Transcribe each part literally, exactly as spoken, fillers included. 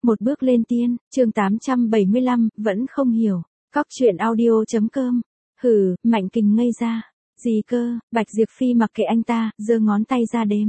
Một bước lên tiên, chương tám trăm bảy mươi lăm, vẫn không hiểu. Cóc truyện audio.com. Hừ, Mạnh Kình ngây ra. Gì cơ? Bạch Diệp Phi mặc kệ anh ta, giơ ngón tay ra đếm.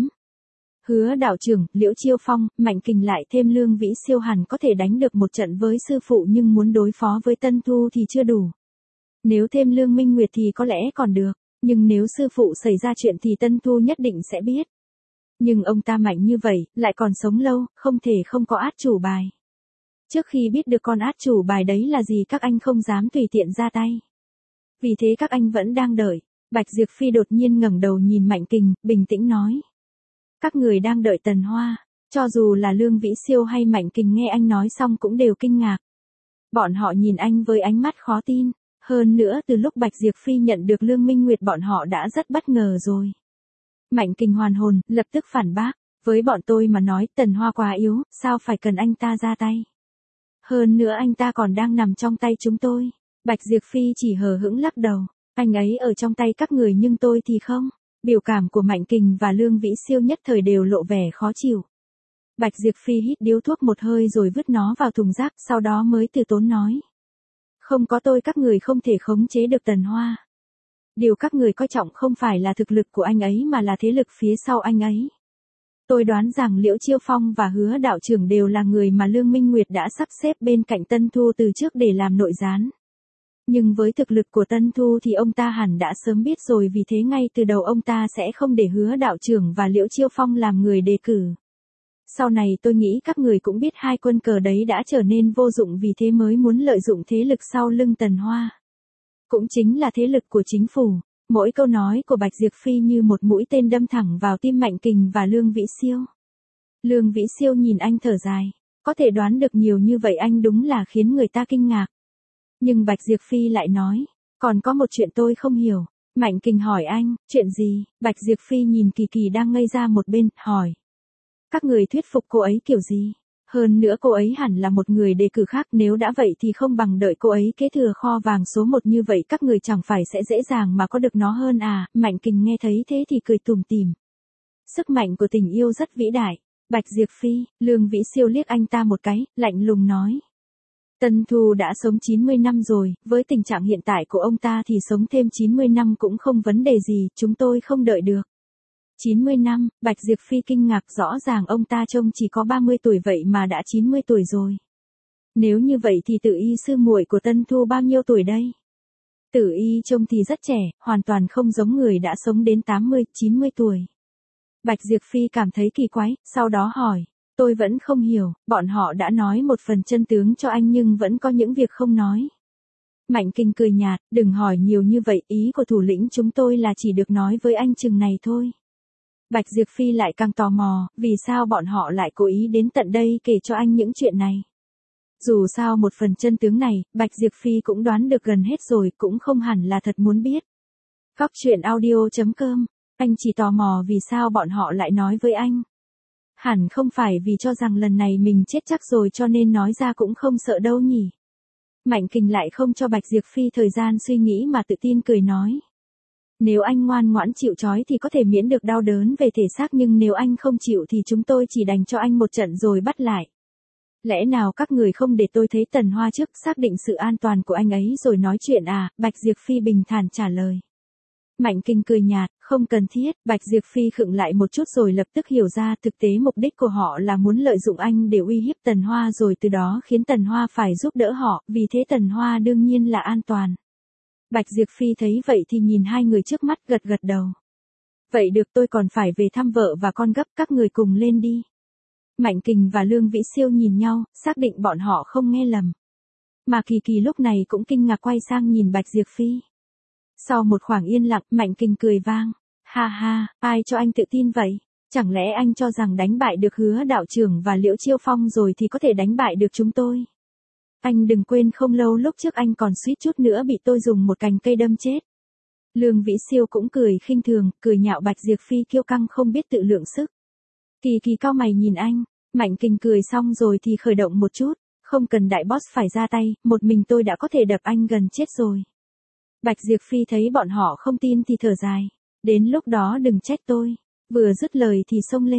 Hứa đạo trưởng, Liễu Chiêu Phong, Mạnh Kình lại thêm Lương Vĩ Siêu hẳn có thể đánh được một trận với sư phụ, nhưng muốn đối phó với Tân Thu thì chưa đủ. Nếu thêm Lương Minh Nguyệt thì có lẽ còn được, nhưng nếu sư phụ xảy ra chuyện thì Tân Thu nhất định sẽ biết. Nhưng ông ta mạnh như vậy, lại còn sống lâu, không thể không có át chủ bài. Trước khi biết được con át chủ bài đấy là gì, các anh không dám tùy tiện ra tay. Vì thế các anh vẫn đang đợi. Bạch Diệp Phi đột nhiên ngẩng đầu nhìn Mạnh Kình, bình tĩnh nói. Các người đang đợi Tần Hoa. Cho dù là Lương Vĩ Siêu hay Mạnh Kình nghe anh nói xong cũng đều kinh ngạc. Bọn họ nhìn anh với ánh mắt khó tin. Hơn nữa từ lúc Bạch Diệp Phi nhận được Lương Minh Nguyệt bọn họ đã rất bất ngờ rồi. Mạnh Kình hoàn hồn, lập tức phản bác. Với bọn tôi mà nói Tần Hoa quá yếu, sao phải cần anh ta ra tay. Hơn nữa anh ta còn đang nằm trong tay chúng tôi. Bạch Diệp Phi chỉ hờ hững lắc đầu. Anh ấy ở trong tay các người nhưng tôi thì không. Biểu cảm của Mạnh Kình và Lương Vĩ Siêu nhất thời đều lộ vẻ khó chịu. Bạch Diệp Phi hít điếu thuốc một hơi rồi vứt nó vào thùng rác, sau đó mới từ tốn nói. Không có tôi các người không thể khống chế được Tần Hoa. Điều các người coi trọng không phải là thực lực của anh ấy mà là thế lực phía sau anh ấy. Tôi đoán rằng Liễu Chiêu Phong và Hứa đạo trưởng đều là người mà Lương Minh Nguyệt đã sắp xếp bên cạnh Tân Thu từ trước để làm nội gián. Nhưng với thực lực của Tân Thu thì ông ta hẳn đã sớm biết rồi, vì thế ngay từ đầu ông ta sẽ không để Hứa đạo trưởng và Liễu Chiêu Phong làm người đề cử. Sau này tôi nghĩ các người cũng biết hai quân cờ đấy đã trở nên vô dụng, vì thế mới muốn lợi dụng thế lực sau lưng Tần Hoa. Cũng chính là thế lực của chính phủ. Mỗi câu nói của Bạch Diệp Phi như một mũi tên đâm thẳng vào tim Mạnh Kình và Lương Vĩ Siêu. Lương Vĩ Siêu nhìn anh thở dài. Có thể đoán được nhiều như vậy anh đúng là khiến người ta kinh ngạc. Nhưng Bạch Diệp Phi lại nói, còn có một chuyện tôi không hiểu. Mạnh Kình hỏi anh, chuyện gì? Bạch Diệp Phi nhìn Kỳ Kỳ đang ngây ra một bên, hỏi. Các người thuyết phục cô ấy kiểu gì? Hơn nữa cô ấy hẳn là một người đề cử khác, nếu đã vậy thì không bằng đợi cô ấy kế thừa kho vàng số một, như vậy các người chẳng phải sẽ dễ dàng mà có được nó hơn à? Mạnh Kình nghe thấy thế thì cười tủm tỉm. Sức mạnh của tình yêu rất vĩ đại. Bạch Diệp Phi, Lương Vĩ Siêu liếc anh ta một cái, lạnh lùng nói. Tân Thu đã sống chín mươi năm rồi, với tình trạng hiện tại của ông ta thì sống thêm chín mươi năm cũng không vấn đề gì, chúng tôi không đợi được. chín mươi năm, Bạch Diệp Phi kinh ngạc, rõ ràng ông ta trông chỉ có ba mươi tuổi vậy mà đã chín mươi tuổi rồi. Nếu như vậy thì Tử Y sư muội của Tân Thu bao nhiêu tuổi đây? Tử Y trông thì rất trẻ, hoàn toàn không giống người đã sống đến tám mươi, chín mươi tuổi. Bạch Diệp Phi cảm thấy kỳ quái, sau đó hỏi, tôi vẫn không hiểu, bọn họ đã nói một phần chân tướng cho anh nhưng vẫn có những việc không nói. Mạnh Kình cười nhạt, đừng hỏi nhiều như vậy, ý của thủ lĩnh chúng tôi là chỉ được nói với anh chừng này thôi. Bạch Diệp Phi lại càng tò mò, vì sao bọn họ lại cố ý đến tận đây kể cho anh những chuyện này. Dù sao một phần chân tướng này, Bạch Diệp Phi cũng đoán được gần hết rồi, cũng không hẳn là thật muốn biết. Cóc truyện audio.com, anh chỉ tò mò vì sao bọn họ lại nói với anh. Hẳn không phải vì cho rằng lần này mình chết chắc rồi cho nên nói ra cũng không sợ đâu nhỉ. Mạnh Kình lại không cho Bạch Diệp Phi thời gian suy nghĩ mà tự tin cười nói. Nếu anh ngoan ngoãn chịu trói thì có thể miễn được đau đớn về thể xác, nhưng nếu anh không chịu thì chúng tôi chỉ đành cho anh một trận rồi bắt lại. Lẽ nào các người không để tôi thấy Tần Hoa trước, xác định sự an toàn của anh ấy rồi nói chuyện à? Bạch Diệp Phi bình thản trả lời. Mạnh Kình cười nhạt, không cần thiết. Bạch Diệp Phi khựng lại một chút rồi lập tức hiểu ra thực tế mục đích của họ là muốn lợi dụng anh để uy hiếp Tần Hoa, rồi từ đó khiến Tần Hoa phải giúp đỡ họ, vì thế Tần Hoa đương nhiên là an toàn. Bạch Diệp Phi thấy vậy thì nhìn hai người trước mắt, gật gật đầu. Vậy được, tôi còn phải về thăm vợ và con gấp, các người cùng lên đi. Mạnh Kình và Lương Vĩ Siêu nhìn nhau, xác định bọn họ không nghe lầm. Mà Kỳ Kỳ lúc này cũng kinh ngạc quay sang nhìn Bạch Diệp Phi. Sau một khoảng yên lặng, Mạnh Kình cười vang. Ha ha, ai cho anh tự tin vậy? Chẳng lẽ anh cho rằng đánh bại được Hứa đạo trưởng và Liễu Chiêu Phong rồi thì có thể đánh bại được chúng tôi? Anh đừng quên không lâu lúc trước anh còn suýt chút nữa bị tôi dùng một cành cây đâm chết. Lương Vĩ Siêu cũng cười khinh thường, cười nhạo Bạch Diệp Phi kiêu căng không biết tự lượng sức. Kỳ Kỳ cau mày nhìn anh, Mạnh Kình cười xong rồi thì khởi động một chút, không cần đại boss phải ra tay, một mình tôi đã có thể đập anh gần chết rồi. Bạch Diệp Phi thấy bọn họ không tin thì thở dài, đến lúc đó đừng trách tôi. Vừa dứt lời thì xông lên,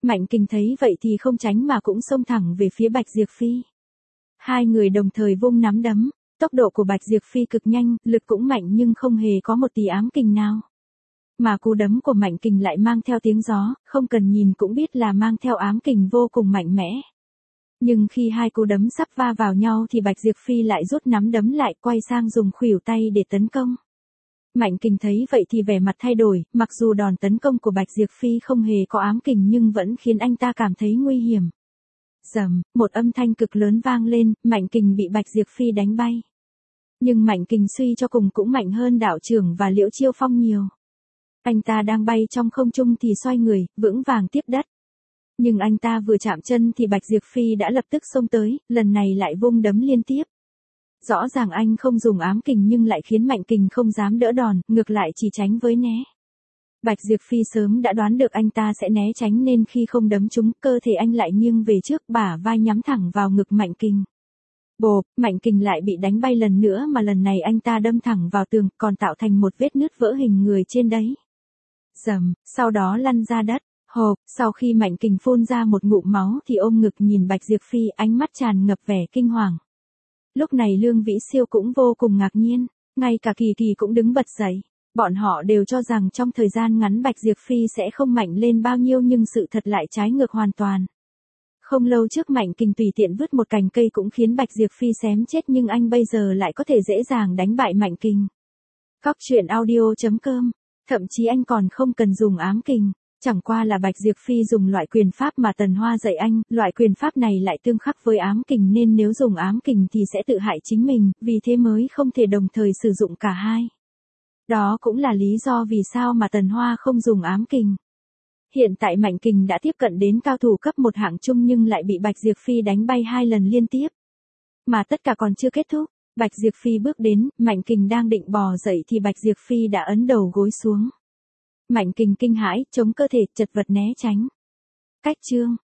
Mạnh Kình thấy vậy thì không tránh mà cũng xông thẳng về phía Bạch Diệp Phi. Hai người đồng thời vung nắm đấm, tốc độ của Bạch Diệp Phi cực nhanh, lực cũng mạnh nhưng không hề có một tí ám kình nào. Mà cú đấm của Mạnh Kình lại mang theo tiếng gió, không cần nhìn cũng biết là mang theo ám kình vô cùng mạnh mẽ. Nhưng khi hai cú đấm sắp va vào nhau thì Bạch Diệp Phi lại rút nắm đấm lại, quay sang dùng khuỷu tay để tấn công. Mạnh Kình thấy vậy thì vẻ mặt thay đổi, mặc dù đòn tấn công của Bạch Diệp Phi không hề có ám kình nhưng vẫn khiến anh ta cảm thấy nguy hiểm. Rầm, một âm thanh cực lớn vang lên, Mạnh Kình bị Bạch Diệp Phi đánh bay. Nhưng Mạnh Kình suy cho cùng cũng mạnh hơn đạo trưởng và Liễu Chiêu Phong nhiều. Anh ta đang bay trong không trung thì xoay người, vững vàng tiếp đất. Nhưng anh ta vừa chạm chân thì Bạch Diệp Phi đã lập tức xông tới, lần này lại vung đấm liên tiếp. Rõ ràng anh không dùng ám kình nhưng lại khiến Mạnh Kình không dám đỡ đòn, ngược lại chỉ tránh với né. Bạch Diệp Phi sớm đã đoán được anh ta sẽ né tránh nên khi không đấm trúng, cơ thể anh lại nghiêng về trước, bả vai nhắm thẳng vào ngực Mạnh Kình. Bộp, Mạnh Kình lại bị đánh bay lần nữa mà lần này anh ta đâm thẳng vào tường, còn tạo thành một vết nứt vỡ hình người trên đấy. Rầm, sau đó lăn ra đất. Hộp, sau khi Mạnh Kình phun ra một ngụm máu thì ôm ngực nhìn Bạch Diệp Phi, ánh mắt tràn ngập vẻ kinh hoàng. Lúc này Lương Vĩ Siêu cũng vô cùng ngạc nhiên, ngay cả Kỳ Kỳ cũng đứng bật dậy. Bọn họ đều cho rằng trong thời gian ngắn Bạch Diệp Phi sẽ không mạnh lên bao nhiêu nhưng sự thật lại trái ngược hoàn toàn. Không lâu trước Mạnh Kình tùy tiện vứt một cành cây cũng khiến Bạch Diệp Phi xém chết nhưng anh bây giờ lại có thể dễ dàng đánh bại Mạnh Kình. Cóc truyện audio chấm com, thậm chí anh còn không cần dùng ám kình. Chẳng qua là Bạch Diệp Phi dùng loại quyền pháp mà Tần Hoa dạy anh, loại quyền pháp này lại tương khắc với ám kình nên nếu dùng ám kình thì sẽ tự hại chính mình, vì thế mới không thể đồng thời sử dụng cả hai. Đó cũng là lý do vì sao mà Tần Hoa không dùng ám kình. Hiện tại Mạnh Kình đã tiếp cận đến cao thủ cấp một hạng trung nhưng lại bị Bạch Diệp Phi đánh bay hai lần liên tiếp. Mà tất cả còn chưa kết thúc, Bạch Diệp Phi bước đến, Mạnh Kình đang định bò dậy thì Bạch Diệp Phi đã ấn đầu gối xuống. Mạnh Kình kinh hãi, chống cơ thể, chật vật né tránh. Cách chương